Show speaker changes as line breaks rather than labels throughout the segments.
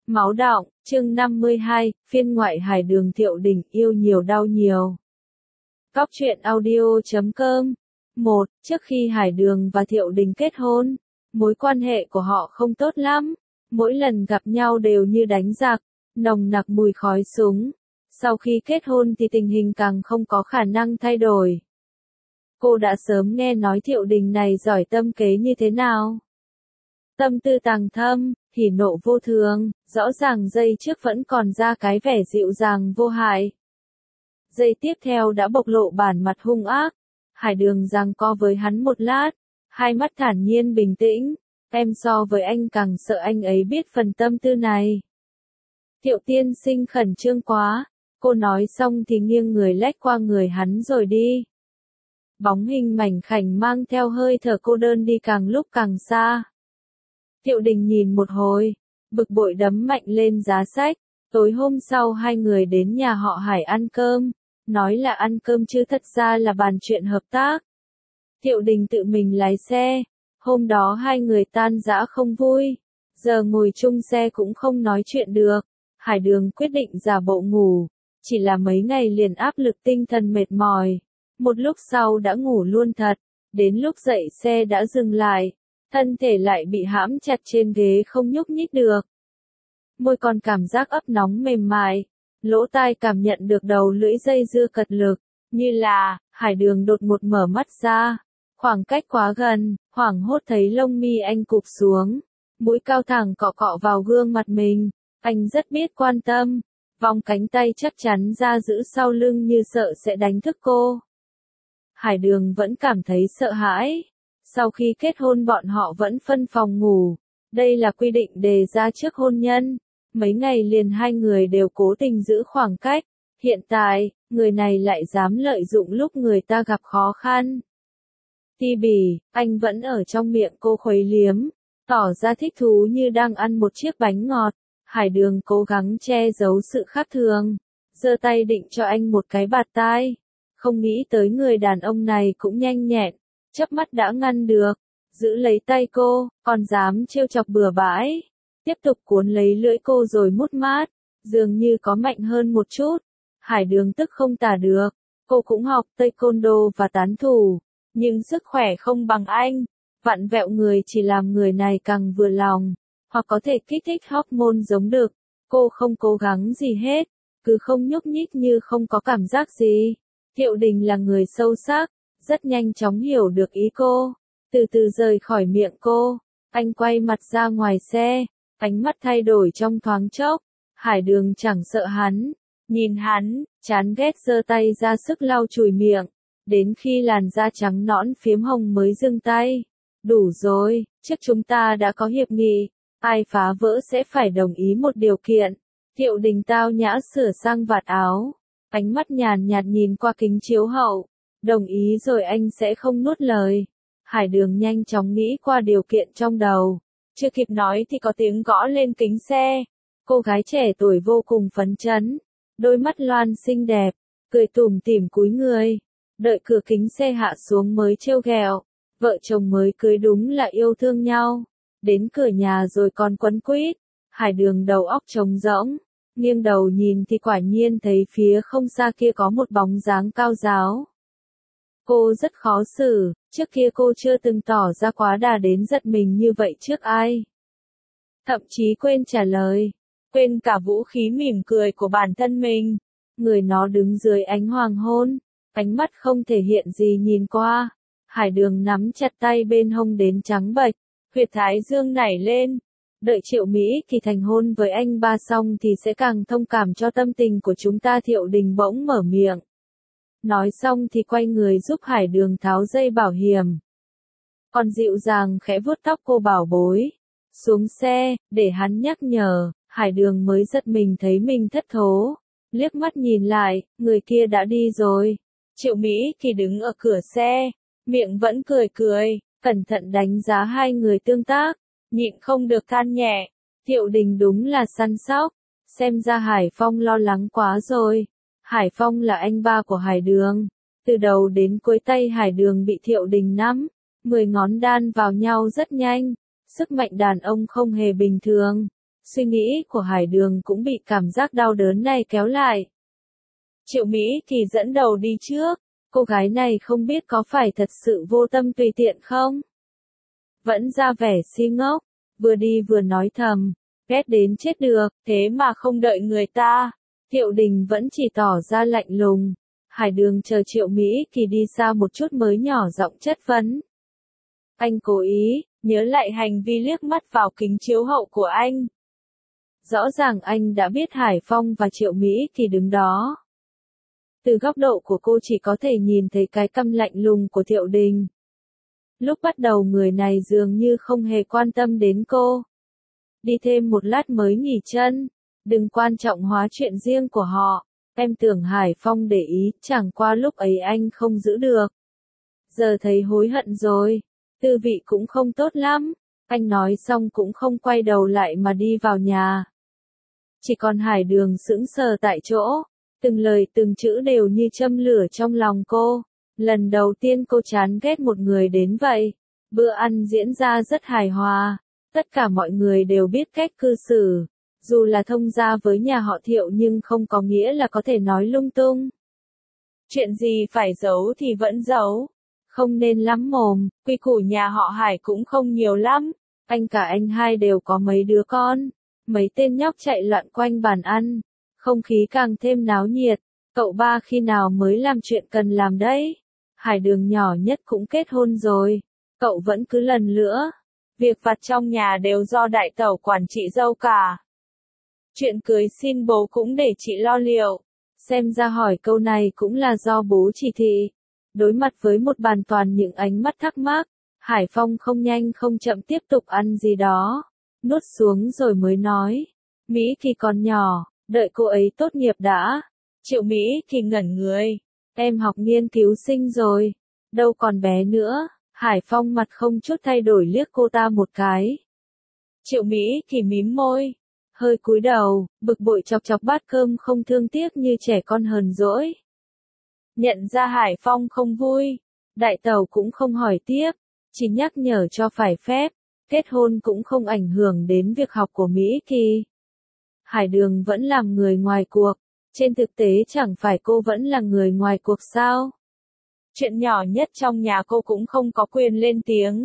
Máu đọng, chương 52, phiên ngoại Hải Đường Thiệu Đình yêu nhiều đau nhiều. Cóc truyện audio.com 1. Trước khi Hải Đường và Thiệu Đình kết hôn, mối quan hệ của họ không tốt lắm. Mỗi lần gặp nhau đều như đánh giặc, nồng nặc mùi khói súng. Sau khi kết hôn thì tình hình càng không có khả năng thay đổi. Cô đã sớm nghe nói Thiệu Đình này giỏi tâm kế như thế nào. Tâm tư tàng thâm, hỉ nộ vô thường, rõ ràng giây trước vẫn còn ra cái vẻ dịu dàng vô hại. Giây tiếp theo đã bộc lộ bản mặt hung ác. Hải Đường giằng co với hắn một lát, hai mắt thản nhiên bình tĩnh. Em so với anh càng sợ anh ấy biết phần tâm tư này. Thiệu tiên sinh khẩn trương quá, cô nói xong thì nghiêng người lách qua người hắn rồi đi. Bóng hình mảnh khảnh mang theo hơi thở cô đơn đi càng lúc càng xa. Thiệu Đình nhìn một hồi, bực bội đấm mạnh lên giá sách. Tối hôm sau hai người đến nhà họ Hải ăn cơm, nói là ăn cơm chứ thật ra là bàn chuyện hợp tác. Thiệu Đình tự mình lái xe, hôm đó hai người tan rã không vui, giờ ngồi chung xe cũng không nói chuyện được. Hải Đường quyết định giả bộ ngủ, chỉ là mấy ngày liền áp lực tinh thần mệt mỏi. Một lúc sau đã ngủ luôn thật, đến lúc dậy xe đã dừng lại. Thân thể lại bị hãm chặt trên ghế không nhúc nhích được. Môi còn cảm giác ấp nóng mềm mại, lỗ tai cảm nhận được đầu lưỡi dây dưa cật lực, như là, Hải Đường đột ngột mở mắt ra. Khoảng cách quá gần, hoảng hốt thấy lông mi anh cụp xuống, mũi cao thẳng cọ cọ vào gương mặt mình, anh rất biết quan tâm, vòng cánh tay chắc chắn ra giữ sau lưng như sợ sẽ đánh thức cô. Hải Đường vẫn cảm thấy sợ hãi. Sau khi kết hôn bọn họ vẫn phân phòng ngủ. Đây là quy định đề ra trước hôn nhân. Mấy ngày liền hai người đều cố tình giữ khoảng cách. Hiện tại, người này lại dám lợi dụng lúc người ta gặp khó khăn. Ti bỉ, anh vẫn ở trong miệng cô khuấy liếm, tỏ ra thích thú như đang ăn một chiếc bánh ngọt. Hải Đường cố gắng che giấu sự khác thường, giơ tay định cho anh một cái bạt tai. Không nghĩ tới người đàn ông này cũng nhanh nhẹn. Chớp mắt đã ngăn được, giữ lấy tay cô, còn dám trêu chọc bừa bãi, tiếp tục cuốn lấy lưỡi cô rồi mút mát, dường như có mạnh hơn một chút. Hải Đường tức không tả được, cô cũng học taekwondo và tán thủ, nhưng sức khỏe không bằng anh, vặn vẹo người chỉ làm người này càng vừa lòng, hoặc có thể kích thích hormone giống được. Cô không cố gắng gì hết, cứ không nhúc nhích như không có cảm giác gì. Thiệu Đình là người sâu sắc, rất nhanh chóng hiểu được ý cô, từ từ rời khỏi miệng cô. Anh quay mặt ra ngoài xe, ánh mắt thay đổi trong thoáng chốc. Hải Đường chẳng sợ hắn, nhìn hắn, chán ghét giơ tay ra sức lau chùi miệng, đến khi làn da trắng nõn phiếm hồng mới dừng tay. Đủ rồi, trước chúng ta đã có hiệp nghị, ai phá vỡ sẽ phải đồng ý một điều kiện. Thiệu Đình tao nhã sửa sang vạt áo, ánh mắt nhàn nhạt nhìn qua kính chiếu hậu. Đồng ý rồi anh sẽ không nuốt lời. Hải Đường nhanh chóng nghĩ qua điều kiện trong đầu. Chưa kịp nói thì có tiếng gõ lên kính xe. Cô gái trẻ tuổi vô cùng phấn chấn. Đôi mắt loan xinh đẹp, cười tủm tỉm cúi người. Đợi cửa kính xe hạ xuống mới trêu ghẹo. Vợ chồng mới cưới đúng là yêu thương nhau. Đến cửa nhà rồi còn quấn quýt. Hải Đường đầu óc trống rỗng. Nghiêng đầu nhìn thì quả nhiên thấy phía không xa kia có một bóng dáng cao ráo. Cô rất khó xử, trước kia cô chưa từng tỏ ra quá đà đến giật mình như vậy trước ai. Thậm chí quên trả lời, quên cả vũ khí mỉm cười của bản thân mình. Người nó đứng dưới ánh hoàng hôn, ánh mắt không thể hiện gì nhìn qua. Hải Đường nắm chặt tay bên hông đến trắng bệch, huyệt thái dương nảy lên. Đợi Triệu Mỹ Kỳ thành hôn với anh ba xong thì sẽ càng thông cảm cho tâm tình của chúng ta. Thiệu Đình bỗng mở miệng. Nói xong thì quay người giúp Hải Đường tháo dây bảo hiểm. Còn dịu dàng khẽ vuốt tóc cô bảo bối. Xuống xe, để hắn nhắc nhở, Hải Đường mới giật mình thấy mình thất thố. Liếc mắt nhìn lại, người kia đã đi rồi. Triệu Mỹ Kỳ đứng ở cửa xe, miệng vẫn cười cười, cẩn thận đánh giá hai người tương tác, nhịn không được than nhẹ. Thiệu Đình đúng là săn sóc, xem ra Hải Phong lo lắng quá rồi. Hải Phong là anh ba của Hải Đường. Từ đầu đến cuối tay Hải Đường bị Thiệu Đình nắm, 10 ngón đan vào nhau rất nhanh. Sức mạnh đàn ông không hề bình thường. Suy nghĩ của Hải Đường cũng bị cảm giác đau đớn này kéo lại. Triệu Mỹ thì dẫn đầu đi trước, cô gái này không biết có phải thật sự vô tâm tùy tiện không? Vẫn ra vẻ si ngốc, vừa đi vừa nói thầm, ghét đến chết được, thế mà không đợi người ta. Thiệu Đình vẫn chỉ tỏ ra lạnh lùng. Hải Đường chờ Triệu Mỹ thì đi xa một chút mới nhỏ giọng chất vấn. Anh cố ý, nhớ lại hành vi liếc mắt vào kính chiếu hậu của anh. Rõ ràng anh đã biết Hải Phong và Triệu Mỹ thì đứng đó. Từ góc độ của cô chỉ có thể nhìn thấy cái căm lạnh lùng của Thiệu Đình. Lúc bắt đầu người này dường như không hề quan tâm đến cô. Đi thêm một lát mới nghỉ chân, đừng quan trọng hóa chuyện riêng của họ. Em tưởng Hải Phong để ý, chẳng qua lúc ấy anh không giữ được. Giờ thấy hối hận rồi, tư vị cũng không tốt lắm. Anh nói xong cũng không quay đầu lại mà đi vào nhà. Chỉ còn Hải Đường sững sờ tại chỗ, từng lời từng chữ đều như châm lửa trong lòng cô. Lần đầu tiên cô chán ghét một người đến vậy. Bữa ăn diễn ra rất hài hòa, tất cả mọi người đều biết cách cư xử. Dù là thông gia với nhà họ Thiệu nhưng không có nghĩa là có thể nói lung tung. Chuyện gì phải giấu thì vẫn giấu. Không nên lắm mồm, quy củ nhà họ Hải cũng không nhiều lắm. Anh cả anh hai đều có mấy đứa con. Mấy tên nhóc chạy loạn quanh bàn ăn. Không khí càng thêm náo nhiệt. Cậu ba khi nào mới làm chuyện cần làm đấy? Hải Đường nhỏ nhất cũng kết hôn rồi. Cậu vẫn cứ lần nữa. Việc vặt trong nhà đều do đại tẩu quản chị dâu cả. Chuyện cưới xin bố cũng để chị lo liệu. Xem ra hỏi câu này cũng là do bố chỉ thị. Đối mặt với một bàn toàn những ánh mắt thắc mắc, Hải Phong không nhanh không chậm tiếp tục ăn gì đó. Nuốt xuống rồi mới nói. Mỹ thì còn nhỏ, đợi cô ấy tốt nghiệp đã. Triệu Mỹ thì ngẩn người. Em học nghiên cứu sinh rồi. Đâu còn bé nữa. Hải Phong mặt không chút thay đổi liếc cô ta một cái. Triệu Mỹ thì mím môi. Hơi cúi đầu, bực bội chọc chọc bát cơm không thương tiếc như trẻ con hờn dỗi. Nhận ra Hải Phong không vui. Đại tẩu cũng không hỏi tiếp. Chỉ nhắc nhở cho phải phép. Kết hôn cũng không ảnh hưởng đến việc học của Mỹ Kỳ. Hải Đường vẫn làm người ngoài cuộc. Trên thực tế chẳng phải cô vẫn là người ngoài cuộc sao? Chuyện nhỏ nhất trong nhà cô cũng không có quyền lên tiếng.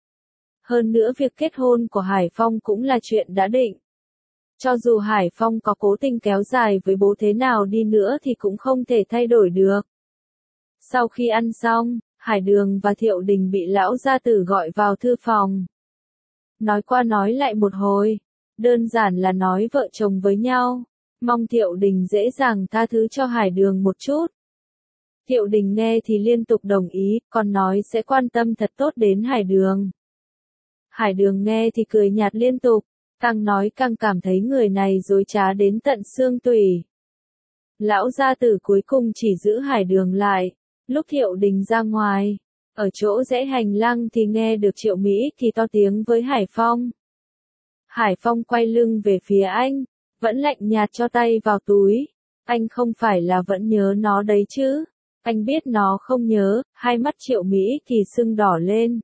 Hơn nữa việc kết hôn của Hải Phong cũng là chuyện đã định. Cho dù Hải Phong có cố tình kéo dài với bố thế nào đi nữa thì cũng không thể thay đổi được. Sau khi ăn xong, Hải Đường và Thiệu Đình bị lão gia tử gọi vào thư phòng. Nói qua nói lại một hồi, đơn giản là nói vợ chồng với nhau, mong Thiệu Đình dễ dàng tha thứ cho Hải Đường một chút. Thiệu Đình nghe thì liên tục đồng ý, còn nói sẽ quan tâm thật tốt đến Hải Đường. Hải Đường nghe thì cười nhạt liên tục, càng nói càng cảm thấy người này dối trá đến tận xương tủy. Lão gia tử cuối cùng chỉ giữ Hải Đường lại, lúc Thiệu Đình ra ngoài, ở chỗ rẽ hành lang thì nghe được Triệu Mỹ thì to tiếng với Hải Phong. Hải Phong quay lưng về phía anh, vẫn lạnh nhạt cho tay vào túi. Anh không phải là vẫn nhớ nó đấy chứ? Anh biết nó không nhớ, hai mắt Triệu Mỹ thì sưng đỏ lên.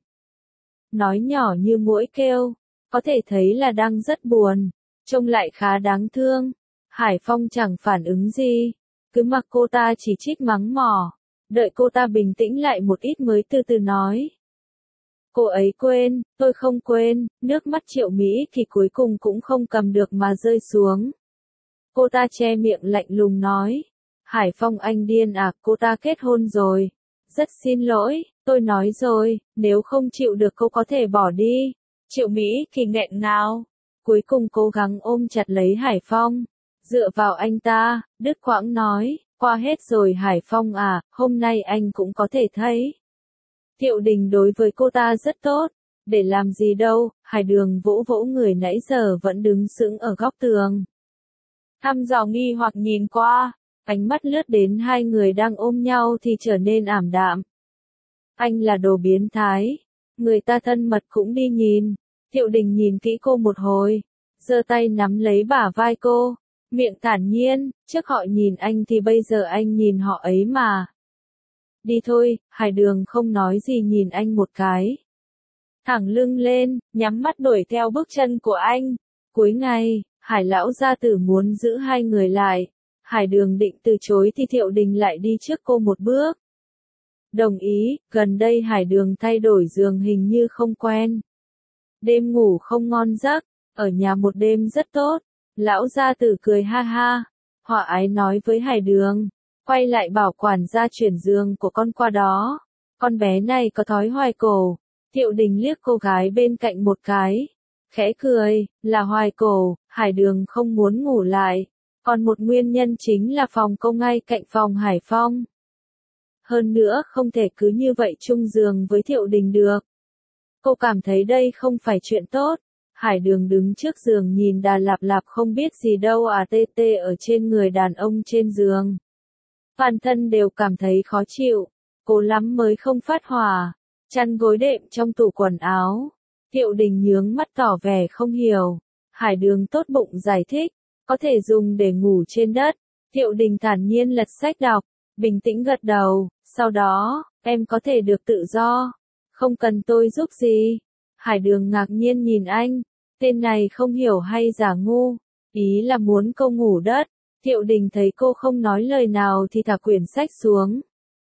Nói nhỏ như muỗi kêu, có thể thấy là đang rất buồn, trông lại khá đáng thương. Hải Phong chẳng phản ứng gì, cứ mặc cô ta chỉ trích mắng mỏ, đợi cô ta bình tĩnh lại một ít mới từ từ nói. Cô ấy quên, tôi không quên, nước mắt Triệu Mỹ thì cuối cùng cũng không cầm được mà rơi xuống. Cô ta che miệng lạnh lùng nói. Hải Phong anh điên à, cô ta kết hôn rồi. Rất xin lỗi, tôi nói rồi, nếu không chịu được cô có thể bỏ đi. Triệu Mỹ thì nghẹn ngào. Cuối cùng cố gắng ôm chặt lấy Hải Phong. Dựa vào anh ta, đứt quãng nói, qua hết rồi Hải Phong à, hôm nay anh cũng có thể thấy. Thiệu Đình đối với cô ta rất tốt. Để làm gì đâu, Hải Đường vỗ vỗ người nãy giờ vẫn đứng sững ở góc tường. Thăm dò nghi hoặc nhìn qua, ánh mắt lướt đến hai người đang ôm nhau thì trở nên ảm đạm. Anh là đồ biến thái. Người ta thân mật cũng đi nhìn. Thiệu Đình nhìn kỹ cô một hồi, giơ tay nắm lấy bả vai cô, miệng thản nhiên, trước họ nhìn anh thì bây giờ anh nhìn họ ấy mà. Đi thôi, Hải Đường không nói gì nhìn anh một cái. Thẳng lưng lên, nhắm mắt đuổi theo bước chân của anh. Cuối ngày, Hải lão gia tử muốn giữ hai người lại. Hải Đường định từ chối thì Thiệu Đình lại đi trước cô một bước. Đồng ý, gần đây Hải Đường thay đổi giường hình như không quen. Đêm ngủ không ngon giấc, ở nhà một đêm rất tốt. Lão gia tử cười ha ha. Hòa ái nói với Hải Đường. Quay lại bảo quản gia chuyển giường của con qua đó. Con bé này có thói hoài cổ. Thiệu Đình liếc cô gái bên cạnh một cái. Khẽ cười, là hoài cổ, Hải Đường không muốn ngủ lại. Còn một nguyên nhân chính là phòng cô ngay cạnh phòng Hải Phong. Hơn nữa không thể cứ như vậy chung giường với Thiệu Đình được. Cô cảm thấy đây không phải chuyện tốt. Hải Đường đứng trước giường nhìn Đà Lạp Lạp không biết gì đâu tê tê ở trên người đàn ông trên giường. Toàn thân đều cảm thấy khó chịu, cố lắm mới không phát hỏa. Chăn gối đệm trong tủ quần áo. Thiệu Đình nhướng mắt tỏ vẻ không hiểu. Hải Đường tốt bụng giải thích, có thể dùng để ngủ trên đất. Thiệu Đình thản nhiên lật sách đọc, bình tĩnh gật đầu, sau đó, em có thể được tự do. Không cần tôi giúp gì. Hải Đường ngạc nhiên nhìn anh, tên này không hiểu hay giả ngu, ý là muốn cô ngủ đất. Thiệu Đình thấy cô không nói lời nào thì thả quyển sách xuống.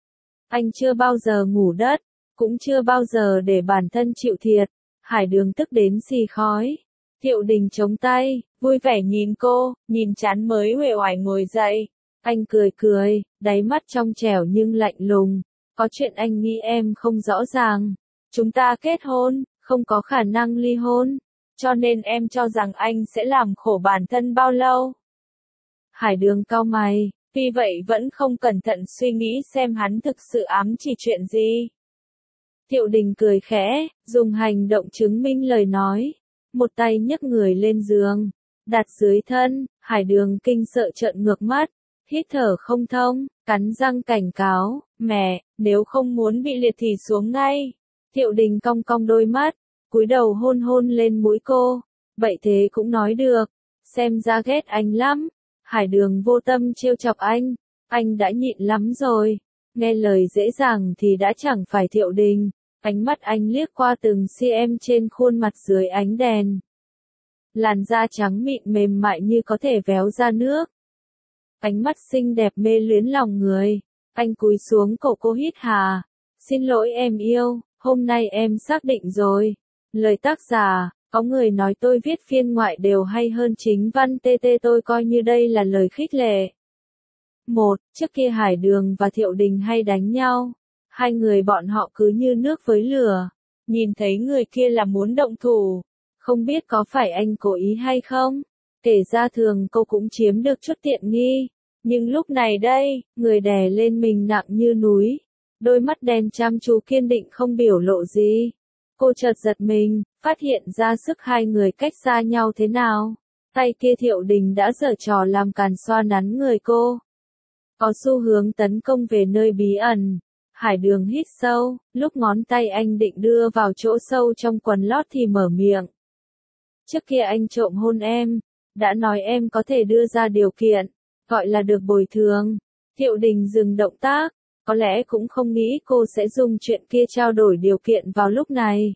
Anh chưa bao giờ ngủ đất, cũng chưa bao giờ để bản thân chịu thiệt. Hải Đường tức đến xì khói. Thiệu Đình chống tay, vui vẻ nhìn cô, nhìn chán mới uể oải ngồi dậy. Anh cười cười, đáy mắt trong trẻo nhưng lạnh lùng. Có chuyện anh nghĩ em không rõ ràng. Chúng ta kết hôn, không có khả năng ly hôn. Cho nên em cho rằng anh sẽ làm khổ bản thân bao lâu. Hải Đường cau mày, vì vậy vẫn không cẩn thận suy nghĩ xem hắn thực sự ám chỉ chuyện gì. Thiệu Đình cười khẽ, dùng hành động chứng minh lời nói. Một tay nhấc người lên giường, đặt dưới thân. Hải Đường kinh sợ trợn ngược mắt, hít thở không thông, cắn răng cảnh cáo, mẹ, nếu không muốn bị liệt thì xuống ngay. Thiệu Đình cong cong đôi mắt, cúi đầu hôn hôn lên mũi cô. Vậy thế cũng nói được, xem ra ghét anh lắm. Hải Đường vô tâm trêu chọc anh đã nhịn lắm rồi. Nghe lời dễ dàng thì đã chẳng phải Thiệu Đình. Ánh mắt anh liếc qua từng cm trên khuôn mặt dưới ánh đèn. Làn da trắng mịn mềm mại như có thể véo ra nước. Ánh mắt xinh đẹp mê luyến lòng người. Anh cúi xuống cổ cô hít hà. Xin lỗi em yêu, hôm nay em xác định rồi. Lời tác giả, có người nói tôi viết phiên ngoại đều hay hơn chính văn tôi coi như đây là lời khích lệ. Trước kia Hải Đường và Thiệu Đình hay đánh nhau. Hai người bọn họ cứ như nước với lửa. Nhìn thấy người kia là muốn động thủ. Không biết có phải anh cố ý hay không? Kể ra thường cô cũng chiếm được chút tiện nghi. Nhưng lúc này đây, người đè lên mình nặng như núi. Đôi mắt đen chăm chú kiên định không biểu lộ gì. Cô chợt giật mình, phát hiện ra sức hai người cách xa nhau thế nào. Tay kia Thiệu Đình đã giở trò làm càn xoa nắn người cô. Có xu hướng tấn công về nơi bí ẩn. Hải Đường hít sâu, lúc ngón tay anh định đưa vào chỗ sâu trong quần lót thì mở miệng. Trước kia anh trộm hôn em, đã nói em có thể đưa ra điều kiện, gọi là được bồi thường. Thiệu Đình dừng động tác, có lẽ cũng không nghĩ cô sẽ dùng chuyện kia trao đổi điều kiện vào lúc này.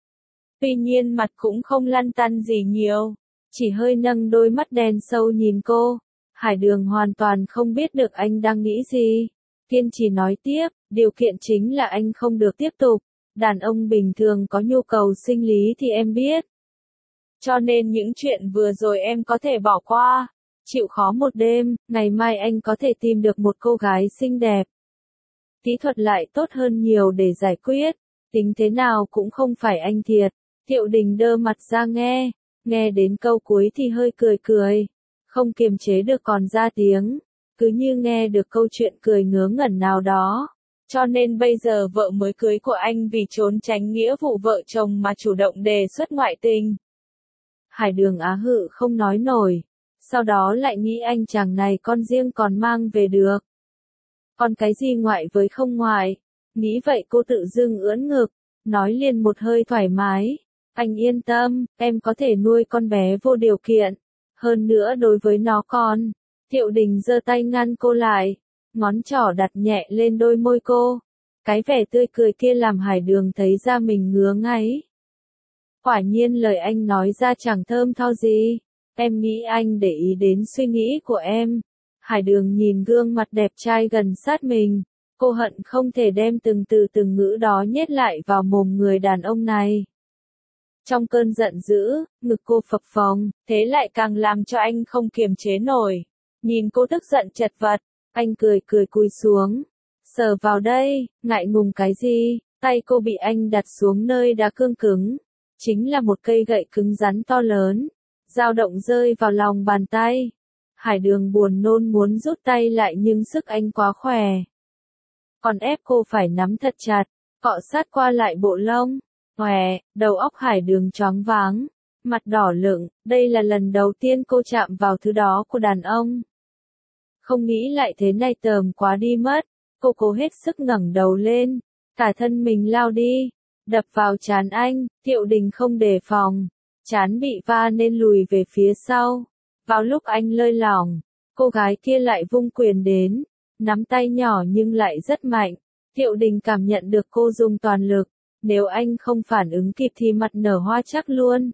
Tuy nhiên mặt cũng không lăn tăn gì nhiều, chỉ hơi nâng đôi mắt đen sâu nhìn cô. Hải Đường hoàn toàn không biết được anh đang nghĩ gì. Kiên trì nói tiếp, điều kiện chính là anh không được tiếp tục. Đàn ông bình thường có nhu cầu sinh lý thì em biết. Cho nên những chuyện vừa rồi em có thể bỏ qua. Chịu khó một đêm, ngày mai anh có thể tìm được một cô gái xinh đẹp. Kỹ thuật lại tốt hơn nhiều để giải quyết. Tính thế nào cũng không phải anh thiệt. Thiệu Đình đơ mặt ra nghe đến câu cuối thì hơi cười cười. Không kiềm chế được còn ra tiếng. Cứ như nghe được câu chuyện cười ngớ ngẩn nào đó. Cho nên bây giờ vợ mới cưới của anh vì trốn tránh nghĩa vụ vợ chồng mà chủ động đề xuất ngoại tình. Hải Đường á hự không nói nổi. Sau đó lại nghĩ anh chàng này con riêng còn mang về được. Còn cái gì ngoại với không ngoại. Nghĩ vậy cô tự dưng ưỡn ngực. Nói liền một hơi thoải mái. Anh yên tâm, em có thể nuôi con bé vô điều kiện. Hơn nữa đối với nó con. Thiệu Đình giơ tay ngăn cô lại. Ngón trỏ đặt nhẹ lên đôi môi cô. Cái vẻ tươi cười kia làm Hải Đường thấy da mình ngứa ngáy. Quả nhiên lời anh nói ra chẳng thơm tho gì. Em nghĩ anh để ý đến suy nghĩ của em. Hải Đường nhìn gương mặt đẹp trai gần sát mình. Cô hận không thể đem từng từ từng ngữ đó nhét lại vào mồm người đàn ông này. Trong cơn giận dữ, ngực cô phập phồng, thế lại càng làm cho anh không kiềm chế nổi. Nhìn cô tức giận chật vật, anh cười cười cúi xuống. Sờ vào đây, ngại ngùng cái gì, tay cô bị anh đặt xuống nơi đá cương cứng. Chính là một cây gậy cứng rắn to lớn. Dao động rơi vào lòng bàn tay. Hải Đường buồn nôn muốn rút tay lại nhưng sức anh quá khỏe. Còn ép cô phải nắm thật chặt, cọ sát qua lại bộ lông. Khỏe, đầu óc Hải Đường choáng váng, mặt đỏ lựng, đây là lần đầu tiên cô chạm vào thứ đó của đàn ông. Không nghĩ lại thế này tởm quá đi mất, cô cố hết sức ngẩng đầu lên, cả thân mình lao đi, đập vào trán anh, Thiệu Đình không đề phòng, trán bị va nên lùi về phía sau. Vào lúc anh lơi lỏng, cô gái kia lại vung quyền đến, nắm tay nhỏ nhưng lại rất mạnh. Thiệu Đình cảm nhận được cô dùng toàn lực, nếu anh không phản ứng kịp thì mặt nở hoa chắc luôn.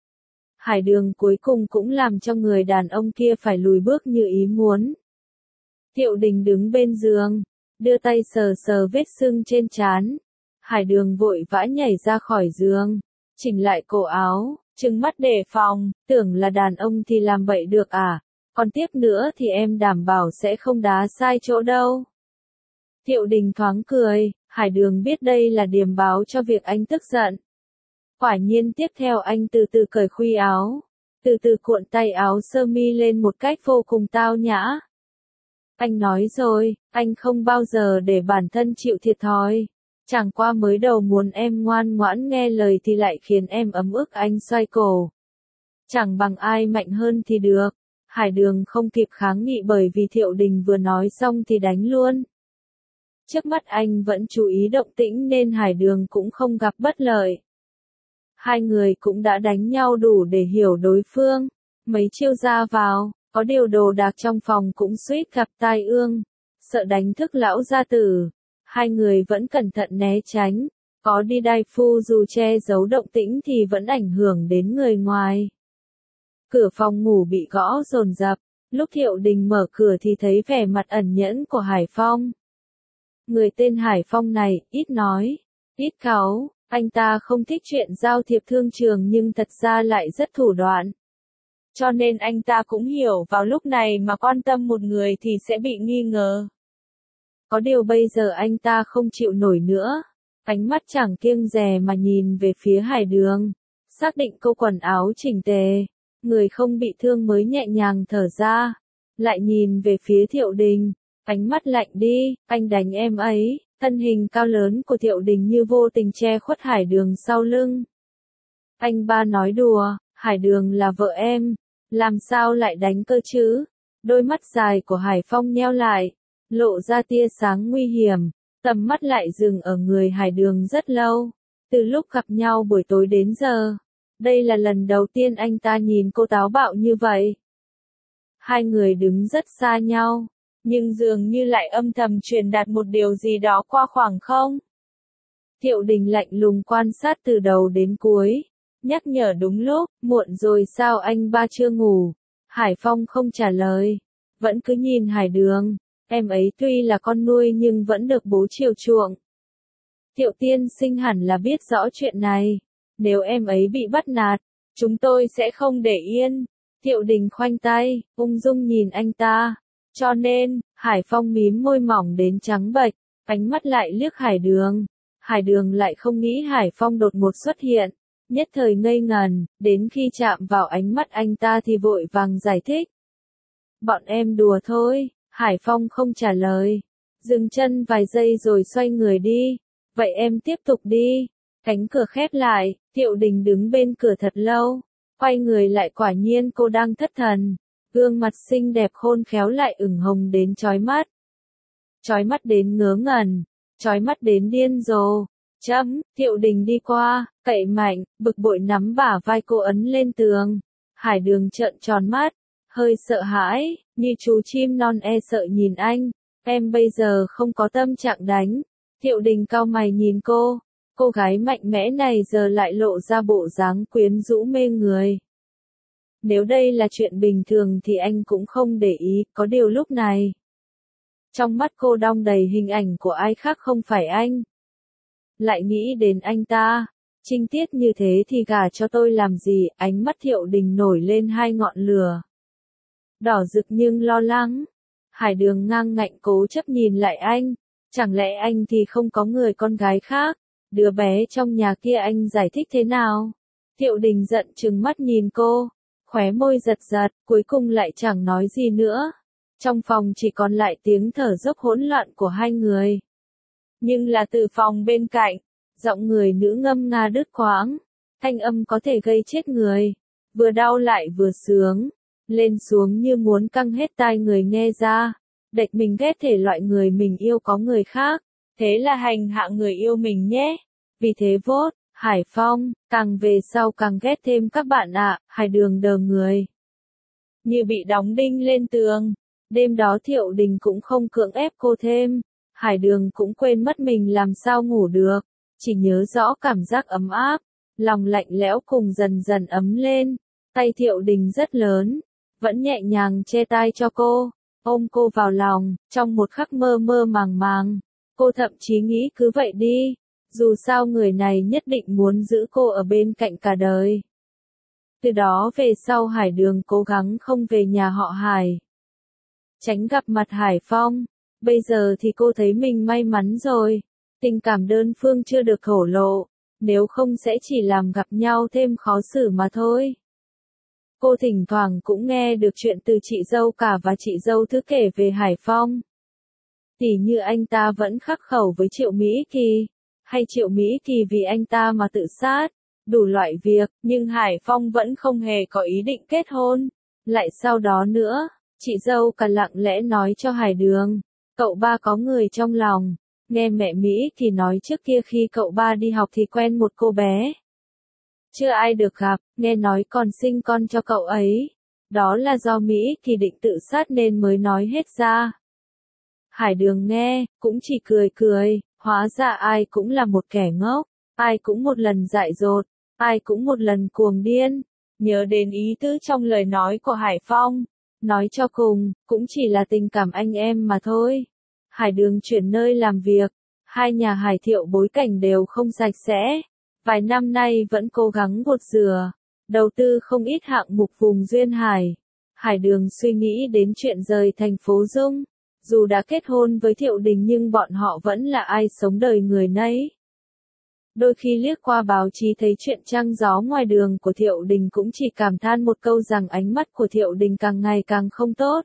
Hải Đường cuối cùng cũng làm cho người đàn ông kia phải lùi bước như ý muốn. Thiệu Đình đứng bên giường, đưa tay sờ sờ vết sưng trên trán. Hải Đường vội vã nhảy ra khỏi giường, chỉnh lại cổ áo, trừng mắt đề phòng, tưởng là đàn ông thì làm vậy được à, còn tiếp nữa thì em đảm bảo sẽ không đá sai chỗ đâu. Thiệu Đình thoáng cười, Hải Đường biết đây là điềm báo cho việc anh tức giận. Quả nhiên tiếp theo anh từ từ cởi khuy áo, từ từ cuộn tay áo sơ mi lên một cách vô cùng tao nhã. Anh nói rồi, anh không bao giờ để bản thân chịu thiệt thòi. Chẳng qua mới đầu muốn em ngoan ngoãn nghe lời thì lại khiến em ấm ức anh xoay cổ. Chẳng bằng ai mạnh hơn thì được. Hải Đường không kịp kháng nghị bởi vì Thiệu Đình vừa nói xong thì đánh luôn. Trước mắt anh vẫn chú ý động tĩnh nên Hải Đường cũng không gặp bất lợi. Hai người cũng đã đánh nhau đủ để hiểu đối phương. Mấy chiêu ra vào, có điều đồ đạc trong phòng cũng suýt gặp tai ương. Sợ đánh thức lão gia tử. Hai người vẫn cẩn thận né tránh. Có đi đai phu dù che giấu động tĩnh thì vẫn ảnh hưởng đến người ngoài. Cửa phòng ngủ bị gõ dồn dập. Lúc Thiệu Đình mở cửa thì thấy vẻ mặt ẩn nhẫn của Hải Phong. Người tên Hải Phong này, ít nói, ít cáu, anh ta không thích chuyện giao thiệp thương trường nhưng thật ra lại rất thủ đoạn. Cho nên anh ta cũng hiểu vào lúc này mà quan tâm một người thì sẽ bị nghi ngờ. Có điều bây giờ anh ta không chịu nổi nữa, ánh mắt chẳng kiêng dè mà nhìn về phía Hải Đường, xác định cô quần áo chỉnh tề, người không bị thương mới nhẹ nhàng thở ra, lại nhìn về phía Thiệu Đình. Ánh mắt lạnh đi, anh đánh em ấy, thân hình cao lớn của Thiệu Đình như vô tình che khuất Hải Đường sau lưng. Anh ba nói đùa, Hải Đường là vợ em, làm sao lại đánh cơ chứ? Đôi mắt dài của Hải Phong nheo lại, lộ ra tia sáng nguy hiểm, tầm mắt lại dừng ở người Hải Đường rất lâu, từ lúc gặp nhau buổi tối đến giờ. Đây là lần đầu tiên anh ta nhìn cô táo bạo như vậy. Hai người đứng rất xa nhau. Nhưng dường như lại âm thầm truyền đạt một điều gì đó qua khoảng không. Thiệu Đình lạnh lùng quan sát từ đầu đến cuối, nhắc nhở đúng lúc, muộn rồi sao anh ba chưa ngủ. Hải Phong không trả lời, vẫn cứ nhìn Hải Đường, em ấy tuy là con nuôi nhưng vẫn được bố chiều chuộng. Thiệu tiên sinh hẳn là biết rõ chuyện này, nếu em ấy bị bắt nạt, chúng tôi sẽ không để yên. Thiệu Đình khoanh tay, ung dung nhìn anh ta. Cho nên, Hải Phong mím môi mỏng đến trắng bệch, ánh mắt lại liếc Hải Đường. Hải Đường lại không nghĩ Hải Phong đột ngột xuất hiện, nhất thời ngây ngần, đến khi chạm vào ánh mắt anh ta thì vội vàng giải thích. Bọn em đùa thôi, Hải Phong không trả lời, dừng chân vài giây rồi xoay người đi. Vậy em tiếp tục đi. Cánh cửa khép lại, Thiệu Đình đứng bên cửa thật lâu, quay người lại quả nhiên cô đang thất thần. Gương mặt xinh đẹp khôn khéo lại ửng hồng đến chói mắt. Chói mắt đến ngớ ngẩn, chói mắt đến điên rồ. Thiệu Đình đi qua, cậy mạnh, bực bội nắm bả vai cô ấn lên tường. Hải Đường trợn tròn mắt, hơi sợ hãi, như chú chim non e sợ nhìn anh. Em bây giờ không có tâm trạng đánh. Thiệu Đình cau mày nhìn cô gái mạnh mẽ này giờ lại lộ ra bộ dáng quyến rũ mê người. Nếu đây là chuyện bình thường thì anh cũng không để ý, có điều lúc này. Trong mắt cô đong đầy hình ảnh của ai khác không phải anh. Lại nghĩ đến anh ta. Trinh tiết như thế thì gả cho tôi làm gì, ánh mắt Thiệu Đình nổi lên hai ngọn lửa. Đỏ rực nhưng lo lắng. Hải Đường ngang ngạnh cố chấp nhìn lại anh. Chẳng lẽ anh thì không có người con gái khác? Đứa bé trong nhà kia anh giải thích thế nào? Thiệu Đình giận trừng mắt nhìn cô. Khóe môi giật giật, cuối cùng lại chẳng nói gì nữa. Trong phòng chỉ còn lại tiếng thở dốc hỗn loạn của hai người. Nhưng là từ phòng bên cạnh, giọng người nữ ngâm nga đứt quãng. Thanh âm có thể gây chết người. Vừa đau lại vừa sướng. Lên xuống như muốn căng hết tai người nghe ra. Đệch mình ghét thể loại người mình yêu có người khác. Thế là hành hạ người yêu mình nhé. Vì thế vote, Hải Phong, càng về sau càng ghét thêm các bạn ạ, Hải Đường đờ người. Như bị đóng đinh lên tường. Đêm đó Thiệu Đình cũng không cưỡng ép cô thêm. Hải Đường cũng quên mất mình làm sao ngủ được. Chỉ nhớ rõ cảm giác ấm áp. Lòng lạnh lẽo cùng dần dần ấm lên. Tay Thiệu Đình rất lớn. Vẫn nhẹ nhàng che tai cho cô. Ôm cô vào lòng, trong một khắc mơ mơ màng màng. Cô thậm chí nghĩ cứ vậy đi. Dù sao người này nhất định muốn giữ cô ở bên cạnh cả đời. Từ đó về sau Hải Đường cố gắng không về nhà họ Hải. Tránh gặp mặt Hải Phong. Bây giờ thì cô thấy mình may mắn rồi. Tình cảm đơn phương chưa được thổ lộ. Nếu không sẽ chỉ làm gặp nhau thêm khó xử mà thôi. Cô thỉnh thoảng cũng nghe được chuyện từ chị dâu cả và chị dâu thứ kể về Hải Phong. Tỉ như anh ta vẫn khắc khẩu với Triệu Mỹ Kỳ. Hay Triệu Mỹ Kỳ vì anh ta mà tự sát. Đủ loại việc, nhưng Hải Phong vẫn không hề có ý định kết hôn. Lại sau đó nữa, chị dâu cả lặng lẽ nói cho Hải Đường. Cậu ba có người trong lòng. Nghe mẹ Mỹ Kỳ nói trước kia khi cậu ba đi học thì quen một cô bé. Chưa ai được gặp, nghe nói còn sinh con cho cậu ấy. Đó là do Mỹ Kỳ định tự sát nên mới nói hết ra. Hải Đường nghe, cũng chỉ cười cười, hóa ra ai cũng là một kẻ ngốc, ai cũng một lần dại dột, ai cũng một lần cuồng điên. Nhớ đến ý tứ trong lời nói của Hải Phong, nói cho cùng, cũng chỉ là tình cảm anh em mà thôi. Hải Đường chuyển nơi làm việc, hai nhà Hải Thiệu bối cảnh đều không sạch sẽ. Vài năm nay vẫn cố gắng gột rửa, đầu tư không ít hạng mục vùng duyên hải. Hải Đường suy nghĩ đến chuyện rời thành phố Dung. Dù đã kết hôn với Thiệu Đình nhưng bọn họ vẫn là ai sống đời người nấy. Đôi khi liếc qua báo chí thấy chuyện trăng gió ngoài đường của Thiệu Đình cũng chỉ cảm than một câu rằng ánh mắt của Thiệu Đình càng ngày càng không tốt.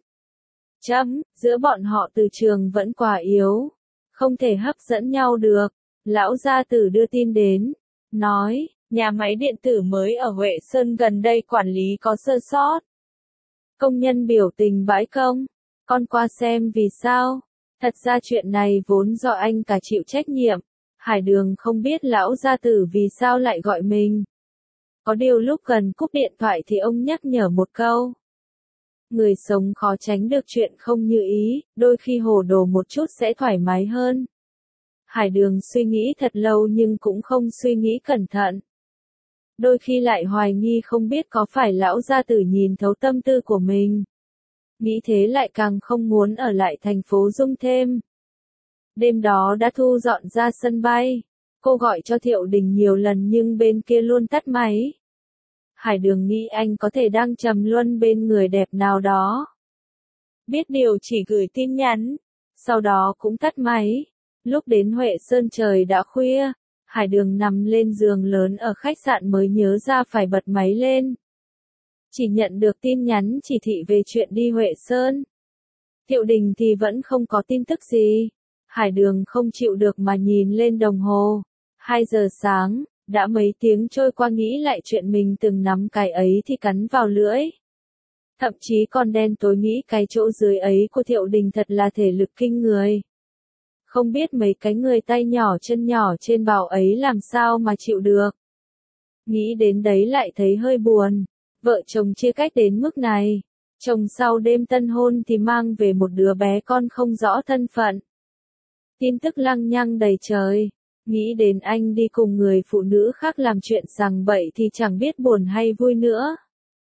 Giữa bọn họ từ trường vẫn quá yếu. Không thể hấp dẫn nhau được. Lão gia tử đưa tin đến. Nói, nhà máy điện tử mới ở Huệ Sơn gần đây quản lý có sơ sót. Công nhân biểu tình bãi công. Con qua xem vì sao. Thật ra chuyện này vốn do anh cả chịu trách nhiệm. Hải Đường không biết lão gia tử vì sao lại gọi mình. Có điều lúc gần cúp điện thoại thì ông nhắc nhở một câu. Người sống khó tránh được chuyện không như ý, đôi khi hồ đồ một chút sẽ thoải mái hơn. Hải Đường suy nghĩ thật lâu nhưng cũng không suy nghĩ cẩn thận. Đôi khi lại hoài nghi không biết có phải lão gia tử nhìn thấu tâm tư của mình. Nghĩ thế lại càng không muốn ở lại thành phố Dung thêm. Đêm đó đã thu dọn ra sân bay. Cô gọi cho Thiệu Đình nhiều lần nhưng bên kia luôn tắt máy. Hải Đường nghĩ anh có thể đang trầm luân bên người đẹp nào đó. Biết điều chỉ gửi tin nhắn. Sau đó cũng tắt máy. Lúc đến Huệ Sơn trời đã khuya. Hải Đường nằm lên giường lớn ở khách sạn mới nhớ ra phải bật máy lên. Chỉ nhận được tin nhắn chỉ thị về chuyện đi Huệ Sơn. Thiệu Đình thì vẫn không có tin tức gì. Hải Đường không chịu được mà nhìn lên đồng hồ. 2 giờ sáng, đã mấy tiếng trôi qua nghĩ lại chuyện mình từng nắm cái ấy thì cắn vào lưỡi. Thậm chí còn đen tối nghĩ cái chỗ dưới ấy của Thiệu Đình thật là thể lực kinh người. Không biết mấy cái người tay nhỏ chân nhỏ trên bào ấy làm sao mà chịu được. Nghĩ đến đấy lại thấy hơi buồn. Vợ chồng chia cách đến mức này. Chồng sau đêm tân hôn thì mang về một đứa bé con không rõ thân phận. Tin tức lăng nhăng đầy trời. Nghĩ đến anh đi cùng người phụ nữ khác làm chuyện sằng bậy thì chẳng biết buồn hay vui nữa.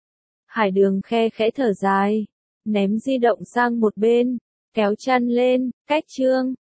Hải Đường khe khẽ thở dài, ném di động sang một bên, kéo chăn lên, cách chương.